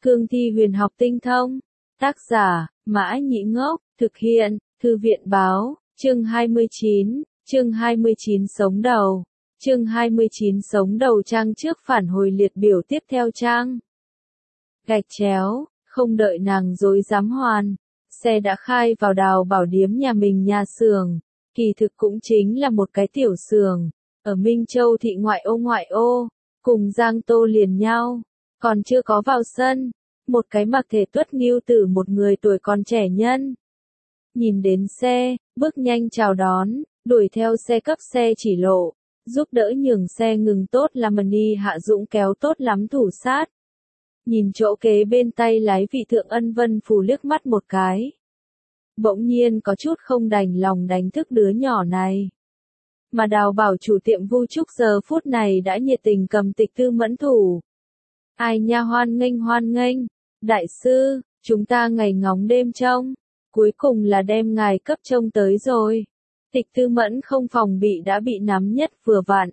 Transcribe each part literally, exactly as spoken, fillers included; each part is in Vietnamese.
Cương thi huyền học tinh thông. Tác giả, Mã Nhĩ Ngốc, thực hiện, Thư viện Báo, chương hai mươi chín, chương hai mươi chín sống đầu, chương hai mươi chín sống đầu trang trước phản hồi liệt biểu tiếp theo trang. Gạch chéo, không đợi nàng dối dám hoàn, xe đã khai vào Đào Bảo Điếm nhà mình nhà xưởng, kỳ thực cũng chính là một cái tiểu xưởng, ở Minh Châu thị ngoại ô ngoại ô, cùng Giang Tô liền nhau, còn chưa có vào sân, một cái mặc thể tuất nghiêu tử một người tuổi còn trẻ nhân. Nhìn đến xe, bước nhanh chào đón, đuổi theo xe cấp xe chỉ lộ, giúp đỡ nhường xe ngừng tốt làm Mani Hạ Dũng kéo tốt lắm thủ sát. Nhìn chỗ kế bên tay lái vị thượng Ân Vân Phù liếc mắt một cái. Bỗng nhiên có chút không đành lòng đánh thức đứa nhỏ này. Mà Đào Bảo chủ tiệm Vu Trúc giờ phút này đã nhiệt tình cầm tịch Tư Mẫn thủ. Ai nha, hoan nghênh hoan nghênh, đại sư, chúng ta ngày ngóng đêm trông, cuối cùng là đem ngài cấp trông tới rồi. Tịch Tư Mẫn không phòng bị đã bị nắm nhất vừa vặn.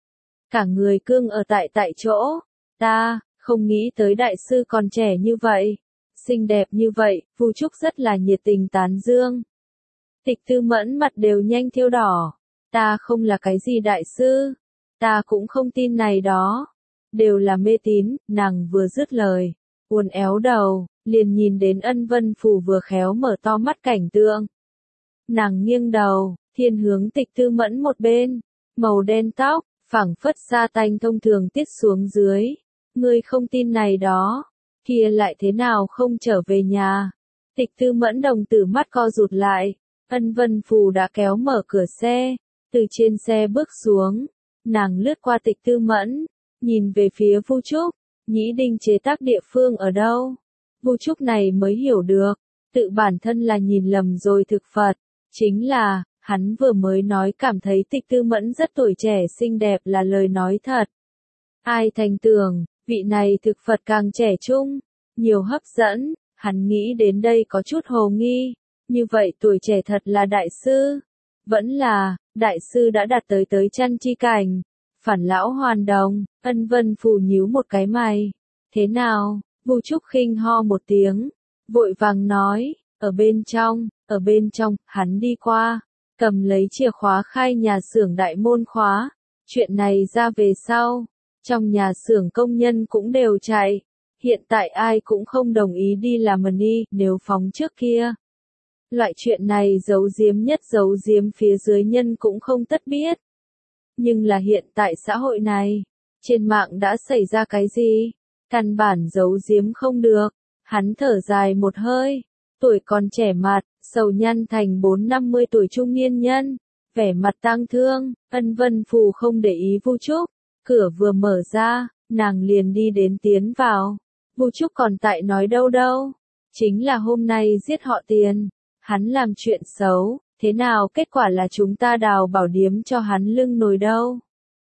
Cả người cương ở tại tại chỗ, ta, không nghĩ tới đại sư còn trẻ như vậy, xinh đẹp như vậy, Vu Trúc rất là nhiệt tình tán dương. Tịch Tư Mẫn mặt đều nhanh thiêu đỏ, ta không là cái gì đại sư, ta cũng không tin này đó, đều là mê tín, nàng vừa dứt lời, uốn éo đầu, liền nhìn đến Ân Vân Phù vừa khéo mở to mắt cảnh tượng. Nàng nghiêng đầu, thiên hướng Tịch Tư Mẫn một bên, màu đen tóc, phảng phất sa tanh thông thường tiết xuống dưới. Ngươi không tin này đó, kia lại thế nào không trở về nhà. Tịch Tư Mẫn đồng tử mắt co rụt lại, Ân Vân Phù đã kéo mở cửa xe, từ trên xe bước xuống, nàng lướt qua Tịch Tư Mẫn, nhìn về phía Vu Trúc, Nhĩ Đinh chế tác địa phương ở đâu. Vu Trúc này mới hiểu được, tự bản thân là nhìn lầm rồi thực Phật, chính là, hắn vừa mới nói cảm thấy Tịch Tư Mẫn rất tuổi trẻ xinh đẹp là lời nói thật. Ai thành tưởng, vị này thực Phật càng trẻ trung, nhiều hấp dẫn, hắn nghĩ đến đây có chút hồ nghi, như vậy tuổi trẻ thật là đại sư, vẫn là, đại sư đã đạt tới tới chân chi cảnh, phản lão hoàn đồng. Ân Vân Phù nhíu một cái mày, thế nào, Vu Trúc khinh ho một tiếng, vội vàng nói, ở bên trong, ở bên trong, hắn đi qua, cầm lấy chìa khóa khai nhà xưởng đại môn khóa, chuyện này ra về sau. Trong nhà xưởng công nhân cũng đều chạy, hiện tại ai cũng không đồng ý đi làm Mani, nếu phóng trước kia. Loại chuyện này giấu giếm nhất giấu giếm phía dưới nhân cũng không tất biết. Nhưng là hiện tại xã hội này, trên mạng đã xảy ra cái gì? Căn bản giấu giếm không được, hắn thở dài một hơi, tuổi còn trẻ mặt, sầu nhăn thành bốn năm mươi tuổi trung niên nhân, vẻ mặt tang thương. Ân Vân Phù không để ý Vu Trúc. Cửa vừa mở ra, nàng liền đi đến tiến vào. Vu Trúc còn tại nói đâu đâu. Chính là hôm nay giết họ Tiền. Hắn làm chuyện xấu, thế nào kết quả là chúng ta Đào Bảo Điếm cho hắn lưng nồi đâu.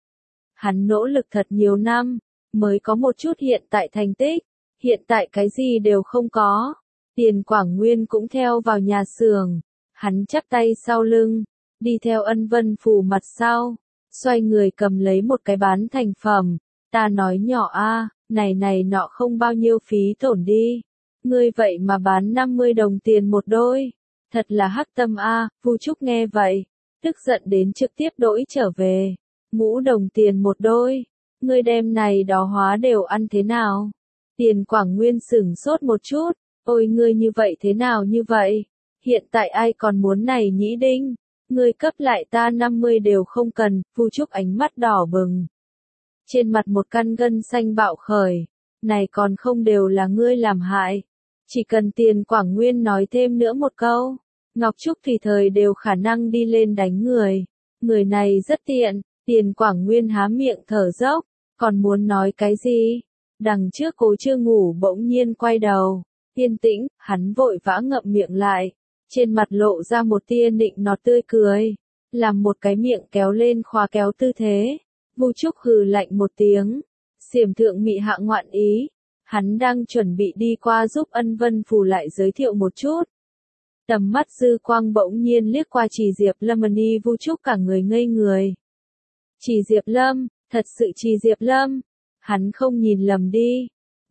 Hắn nỗ lực thật nhiều năm, mới có một chút hiện tại thành tích. Hiện tại cái gì đều không có. Tiền Quảng Nguyên cũng theo vào nhà xưởng. Hắn chắp tay sau lưng, đi theo Ân Vân Phù mặt sau. Xoay người cầm lấy một cái bán thành phẩm, ta nói nhỏ a, này này nọ không bao nhiêu phí tổn đi, ngươi vậy mà bán năm mươi đồng tiền một đôi, thật là hắc tâm a. Vu Trúc nghe vậy, tức giận đến trực tiếp đỗi trở về, ngũ đồng tiền một đôi, ngươi đem này đó hóa đều ăn thế nào? Tiền Quảng Nguyên sửng sốt một chút, ôi ngươi như vậy thế nào như vậy? Hiện tại ai còn muốn này Nhĩ Đinh? Ngươi cấp lại ta năm mươi đều không cần. Vu Trúc ánh mắt đỏ bừng. Trên mặt một căn gân xanh bạo khởi. Này còn không đều là ngươi làm hại. Chỉ cần Tiền Quảng Nguyên nói thêm nữa một câu, Ngọc Trúc tùy thời đều khả năng đi lên đánh người. Người này rất tiện. Tiền Quảng Nguyên há miệng thở dốc, còn muốn nói cái gì? Đằng trước Cố chưa ngủ bỗng nhiên quay đầu. Yên tĩnh, hắn vội vã ngậm miệng lại. Trên mặt lộ ra một tia nịnh nọt tươi cười, làm một cái miệng kéo lên khóa kéo tư thế. Vu Trúc hừ lạnh một tiếng, xiểm thượng mị hạ ngoạn ý, hắn đang chuẩn bị đi qua giúp Ân Vân Phù lại giới thiệu một chút. Tầm mắt dư quang bỗng nhiên liếc qua Trì Diệp Lâm Mani, Vu Trúc cả người ngây người. Trì Diệp Lâm, thật sự Trì Diệp Lâm, hắn không nhìn lầm đi.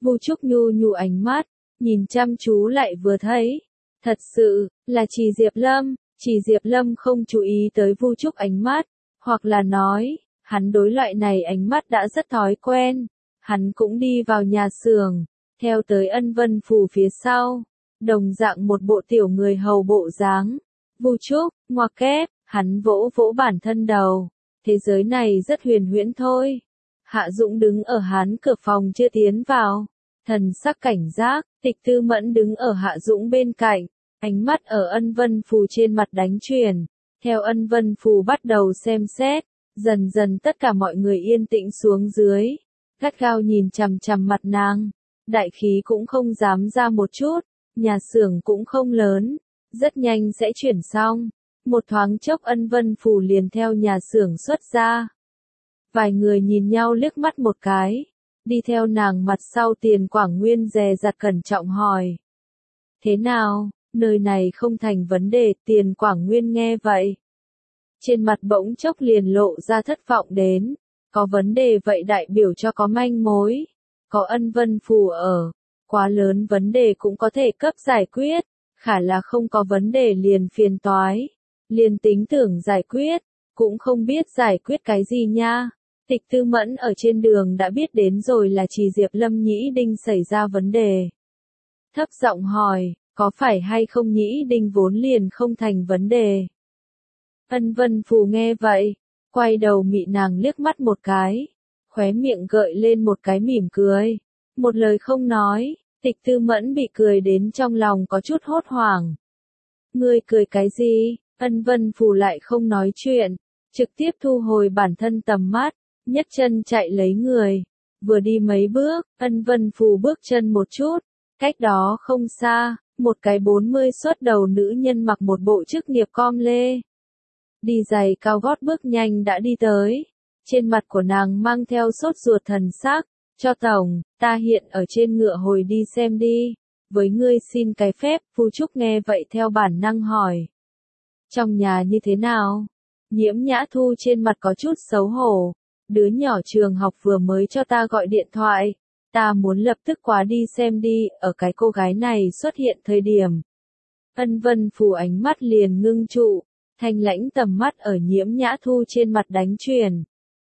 Vu Trúc nhu nhu ánh mắt, nhìn chăm chú lại vừa thấy. Thật sự, là Trì Diệp Lâm, Trì Diệp Lâm không chú ý tới Vu Trúc ánh mắt, hoặc là nói, hắn đối loại này ánh mắt đã rất thói quen. Hắn cũng đi vào nhà xưởng, theo tới Ân Vân Phù phía sau, đồng dạng một bộ tiểu người hầu bộ dáng. Vu Trúc, ngoặc kép, hắn vỗ vỗ bản thân đầu, thế giới này rất huyền huyễn thôi. Hạ Dũng đứng ở hắn cửa phòng chưa tiến vào, thần sắc cảnh giác. Tịch Tư Mẫn đứng ở Hạ Dũng bên cạnh, ánh mắt ở Ân Vân Phù trên mặt đánh chuyển, theo Ân Vân Phù bắt đầu xem xét, dần dần tất cả mọi người yên tĩnh xuống dưới, gắt gao nhìn chằm chằm mặt nàng, đại khí cũng không dám ra một chút, nhà xưởng cũng không lớn, rất nhanh sẽ chuyển xong, một thoáng chốc Ân Vân Phù liền theo nhà xưởng xuất ra. Vài người nhìn nhau liếc mắt một cái, đi theo nàng mặt sau Tiền Quảng Nguyên dè dặt cẩn trọng hỏi. Thế nào, nơi này không thành vấn đề. Tiền Quảng Nguyên nghe vậy, trên mặt bỗng chốc liền lộ ra thất vọng đến, có vấn đề vậy đại biểu cho có manh mối, có Ân Vân Phù ở, quá lớn vấn đề cũng có thể cấp giải quyết, khả là không có vấn đề liền phiền toái, liền tính tưởng giải quyết, cũng không biết giải quyết cái gì nha. Tịch Tư Mẫn ở trên đường đã biết đến rồi là Trì Diệp Lâm Nhĩ Đinh xảy ra vấn đề. Thấp giọng hỏi, có phải hay không Nhĩ Đinh vốn liền không thành vấn đề? Ân Vân Phù nghe vậy, quay đầu mị nàng liếc mắt một cái, khóe miệng gợi lên một cái mỉm cười, một lời không nói. Tịch Tư Mẫn bị cười đến trong lòng có chút hốt hoảng. Ngươi cười cái gì? Ân Vân Phù lại không nói chuyện, trực tiếp thu hồi bản thân tầm mắt, nhấc chân chạy lấy người. Vừa đi mấy bước, Ân Vân Phù bước chân một chút, cách đó không xa, một cái bốn mươi xuất đầu nữ nhân mặc một bộ chức nghiệp com lê, đi giày cao gót bước nhanh đã đi tới. Trên mặt của nàng mang theo sốt ruột thần sắc. Cho tổng, ta hiện ở trên ngựa hồi đi xem đi. Với ngươi xin cái phép. Vu Trúc nghe vậy theo bản năng hỏi. Trong nhà như thế nào? Nhiễm Nhã Thu trên mặt có chút xấu hổ. Đứa nhỏ trường học vừa mới cho ta gọi điện thoại. Ta muốn lập tức quá đi xem đi. Ở cái cô gái này xuất hiện thời điểm. Ân Vân Phù ánh mắt liền ngưng trụ. Thanh lãnh tầm mắt ở Nhiễm Nhã Thu trên mặt đánh chuyển.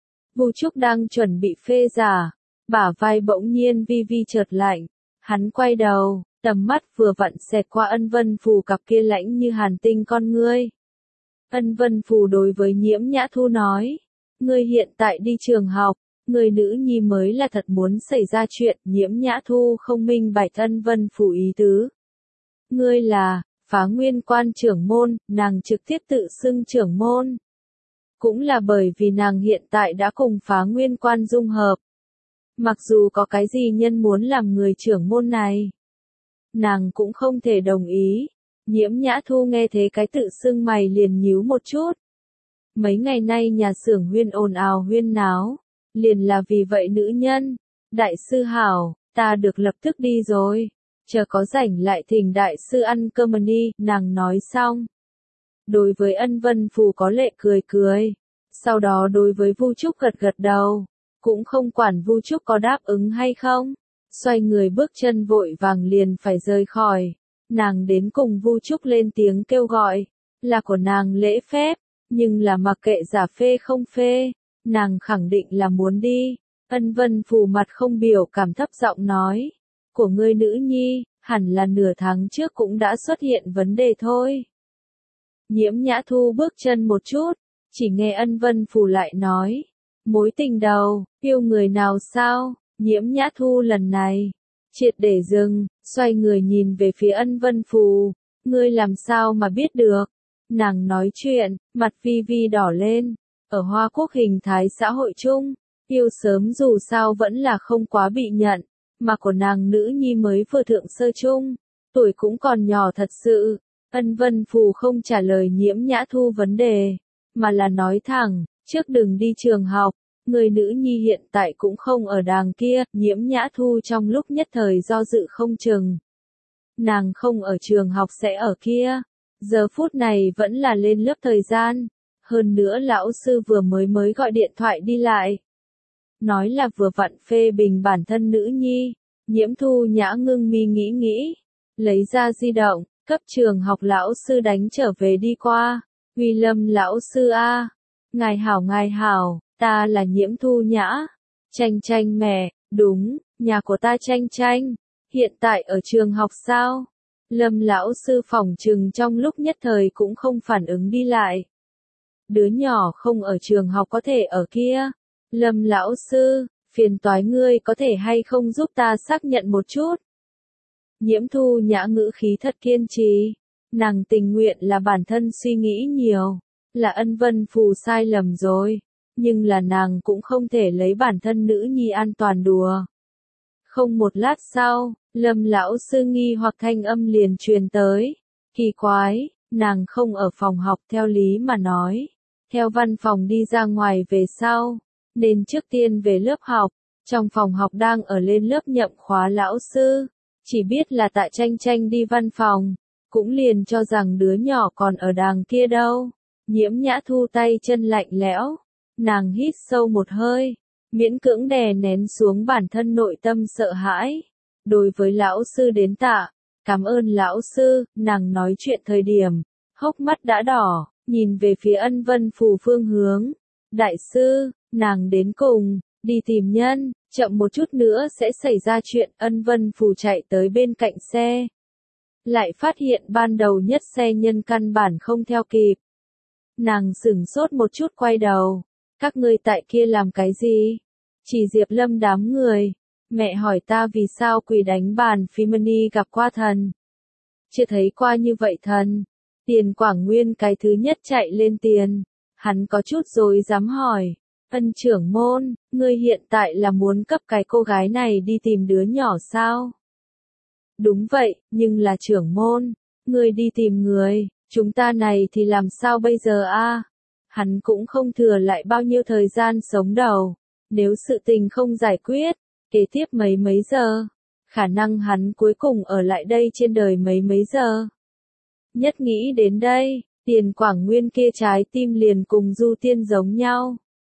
Vu Trúc đang chuẩn bị phê giả. Bả vai bỗng nhiên vi vi chợt lạnh, hắn quay đầu, tầm mắt vừa vặn xẹt qua Ân Vân Phù cặp kia lãnh như hàn tinh con ngươi. Ân Vân Phù đối với Nhiễm Nhã Thu nói, ngươi hiện tại đi trường học, người nữ nhi mới là thật muốn xảy ra chuyện. Nhiễm Nhã Thu không minh bạch Ân Vân Phù ý tứ. Ngươi là, Phá Nguyên Quan trưởng môn, nàng trực tiếp tự xưng trưởng môn. Cũng là bởi vì nàng hiện tại đã cùng Phá Nguyên Quan dung hợp. Mặc dù có cái gì nhân muốn làm người trưởng môn này, nàng cũng không thể đồng ý. Nhiễm Nhã Thu nghe thế cái tự xưng mày liền nhíu một chút. Mấy ngày nay nhà xưởng huyên ồn ào huyên náo, liền là vì vậy nữ nhân. Đại sư hảo, ta được lập tức đi rồi, chờ có rảnh lại thỉnh đại sư ăn cơm đi. Nàng nói xong, đối với Ân Vân Phù có lệ cười cười, sau đó đối với Vu Trúc gật gật đầu. Cũng không quản Vu Trúc có đáp ứng hay không, xoay người bước chân vội vàng liền phải rời khỏi. Nàng đến cùng Vu Trúc lên tiếng kêu gọi, là của nàng lễ phép, nhưng là mặc kệ giả phê không phê, nàng khẳng định là muốn đi. Ân Vân Phù mặt không biểu cảm thấp giọng nói, của ngươi nữ nhi, hẳn là nửa tháng trước cũng đã xuất hiện vấn đề thôi. Nhiễm Nhã Thu bước chân một chút, chỉ nghe Ân Vân Phù lại nói, mối tình đầu, yêu người nào sao? Nhiễm Nhã Thu lần này, triệt để dừng, xoay người nhìn về phía Ân Vân Phù, ngươi làm sao mà biết được? Nàng nói chuyện, mặt vi vi đỏ lên, ở Hoa Quốc hình thái xã hội chung, yêu sớm dù sao vẫn là không quá bị nhận, mà của nàng nữ nhi mới vừa thượng sơ chung, tuổi cũng còn nhỏ thật sự. Ân Vân Phù không trả lời Nhiễm Nhã Thu vấn đề, mà là nói thẳng, trước đừng đi trường học, người nữ nhi hiện tại cũng không ở đàng kia. Nhiễm Nhã Thu trong lúc nhất thời do dự không chừng. Nàng không ở trường học sẽ ở kia, giờ phút này vẫn là lên lớp thời gian, hơn nữa lão sư vừa mới mới gọi điện thoại đi lại. Nói là vừa vặn phê bình bản thân nữ nhi, Nhiễm Thu Nhã ngưng mi nghĩ nghĩ, lấy ra di động, cấp trường học lão sư đánh trở về đi qua. Uy Lâm lão sư a, ngài hảo ngài hảo, ta là Nhiễm Thu Nhã. Tranh Tranh mẹ, đúng, nhà của ta Tranh Tranh, hiện tại ở trường học sao? Lâm lão sư phỏng chừng trong lúc nhất thời cũng không phản ứng đi lại. Đứa nhỏ không ở trường học có thể ở kia. Lâm lão sư, phiền toái ngươi có thể hay không giúp ta xác nhận một chút. Nhiễm Thu Nhã ngữ khí thật kiên trì. Nàng tình nguyện là bản thân suy nghĩ nhiều. Là Ân Vân Phù sai lầm rồi. Nhưng là nàng cũng không thể lấy bản thân nữ nhi an toàn đùa. Không một lát sau, Lâm lão sư nghi hoặc thanh âm liền truyền tới. Kỳ quái, nàng không ở phòng học theo lý mà nói. Theo văn phòng đi ra ngoài về sau, nên trước tiên về lớp học. Trong phòng học đang ở lên lớp nhậm khóa lão sư. Chỉ biết là tại Tranh Tranh đi văn phòng, cũng liền cho rằng đứa nhỏ còn ở đàng kia đâu. Nhiễm Nhã Thu tay chân lạnh lẽo, nàng hít sâu một hơi, miễn cưỡng đè nén xuống bản thân nội tâm sợ hãi. Đối với lão sư đến tạ, cảm ơn lão sư, nàng nói chuyện thời điểm, hốc mắt đã đỏ, nhìn về phía Ân Vân Phù phương hướng. Đại sư, nàng đến cùng, đi tìm nhân, chậm một chút nữa sẽ xảy ra chuyện. Ân Vân Phù chạy tới bên cạnh xe. Lại phát hiện ban đầu nhất xe nhân căn bản không theo kịp. Nàng sửng sốt một chút quay đầu. Các ngươi tại kia làm cái gì? Chỉ Diệp Lâm đám người. Mẹ hỏi ta vì sao quỳ đánh bàn phi mani gặp qua thần. Chưa thấy qua như vậy thần. Tiền Quảng Nguyên cái thứ nhất chạy lên tiền. Hắn có chút rồi dám hỏi. Ân trưởng môn, ngươi hiện tại là muốn cấp cái cô gái này đi tìm đứa nhỏ sao? Đúng vậy, nhưng là trưởng môn. Ngươi đi tìm người, chúng ta này thì làm sao bây giờ a? Hắn cũng không thừa lại bao nhiêu thời gian sống đầu. Nếu sự tình không giải quyết, kế tiếp mấy mấy giờ, khả năng hắn cuối cùng ở lại đây trên đời mấy mấy giờ. Nhất nghĩ đến đây, Tiền Quảng Nguyên kia trái tim liền cùng Du Tiên giống nhau.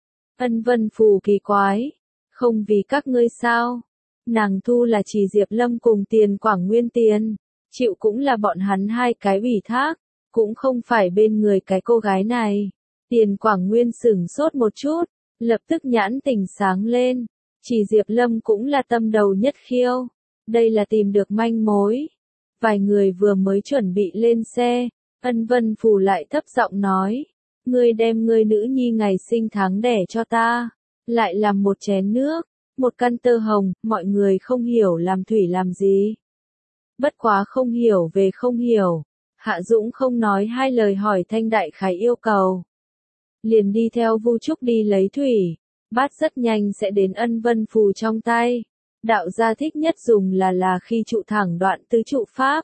Ân Vân Phù kỳ quái, không vì các ngươi sao? Nàng thu là chỉ Diệp Lâm cùng Tiền Quảng Nguyên tiền, chịu cũng là bọn hắn hai cái ủy thác, cũng không phải bên người cái cô gái này. Tiền Quảng Nguyên sửng sốt một chút, lập tức nhãn tỉnh sáng lên, chỉ Diệp Lâm cũng là tâm đầu nhất khiêu, đây là tìm được manh mối. Vài người vừa mới chuẩn bị lên xe, Ân Vân Phù lại thấp giọng nói, ngươi đem ngươi nữ nhi ngày sinh tháng đẻ cho ta, lại làm một chén nước, một căn tơ hồng, mọi người không hiểu làm thủy làm gì. Bất quá không hiểu về không hiểu, Hạ Dũng không nói hai lời hỏi thanh đại khái yêu cầu. Liền đi theo Vu Trúc đi lấy thủy, bát rất nhanh sẽ đến Ân Vân Phù trong tay. Đạo gia thích nhất dùng là là khi trụ thẳng đoạn tứ trụ pháp.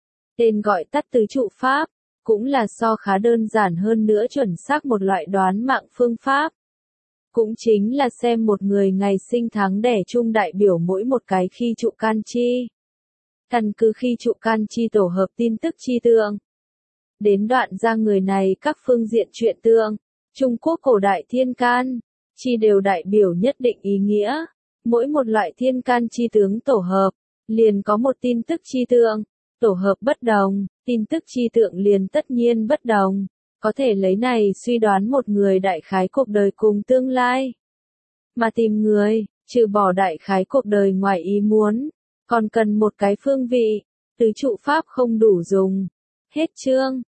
Tên gọi tắt tứ trụ pháp, cũng là so khá đơn giản hơn nữa chuẩn xác một loại đoán mạng phương pháp. Cũng chính là xem một người ngày sinh tháng đẻ chung đại biểu mỗi một cái khi trụ can chi. Căn cứ khi trụ can chi tổ hợp tin tức chi tượng. Đến đoạn ra người này các phương diện chuyện tượng, Trung Quốc cổ đại thiên can, chi đều đại biểu nhất định ý nghĩa. Mỗi một loại thiên can chi tướng tổ hợp, liền có một tin tức chi tượng, tổ hợp bất đồng, tin tức chi tượng liền tất nhiên bất đồng, có thể lấy này suy đoán một người đại khái cuộc đời cùng tương lai. Mà tìm người, trừ bỏ đại khái cuộc đời ngoài ý muốn, còn cần một cái phương vị, tứ trụ pháp không đủ dùng. Hết chương.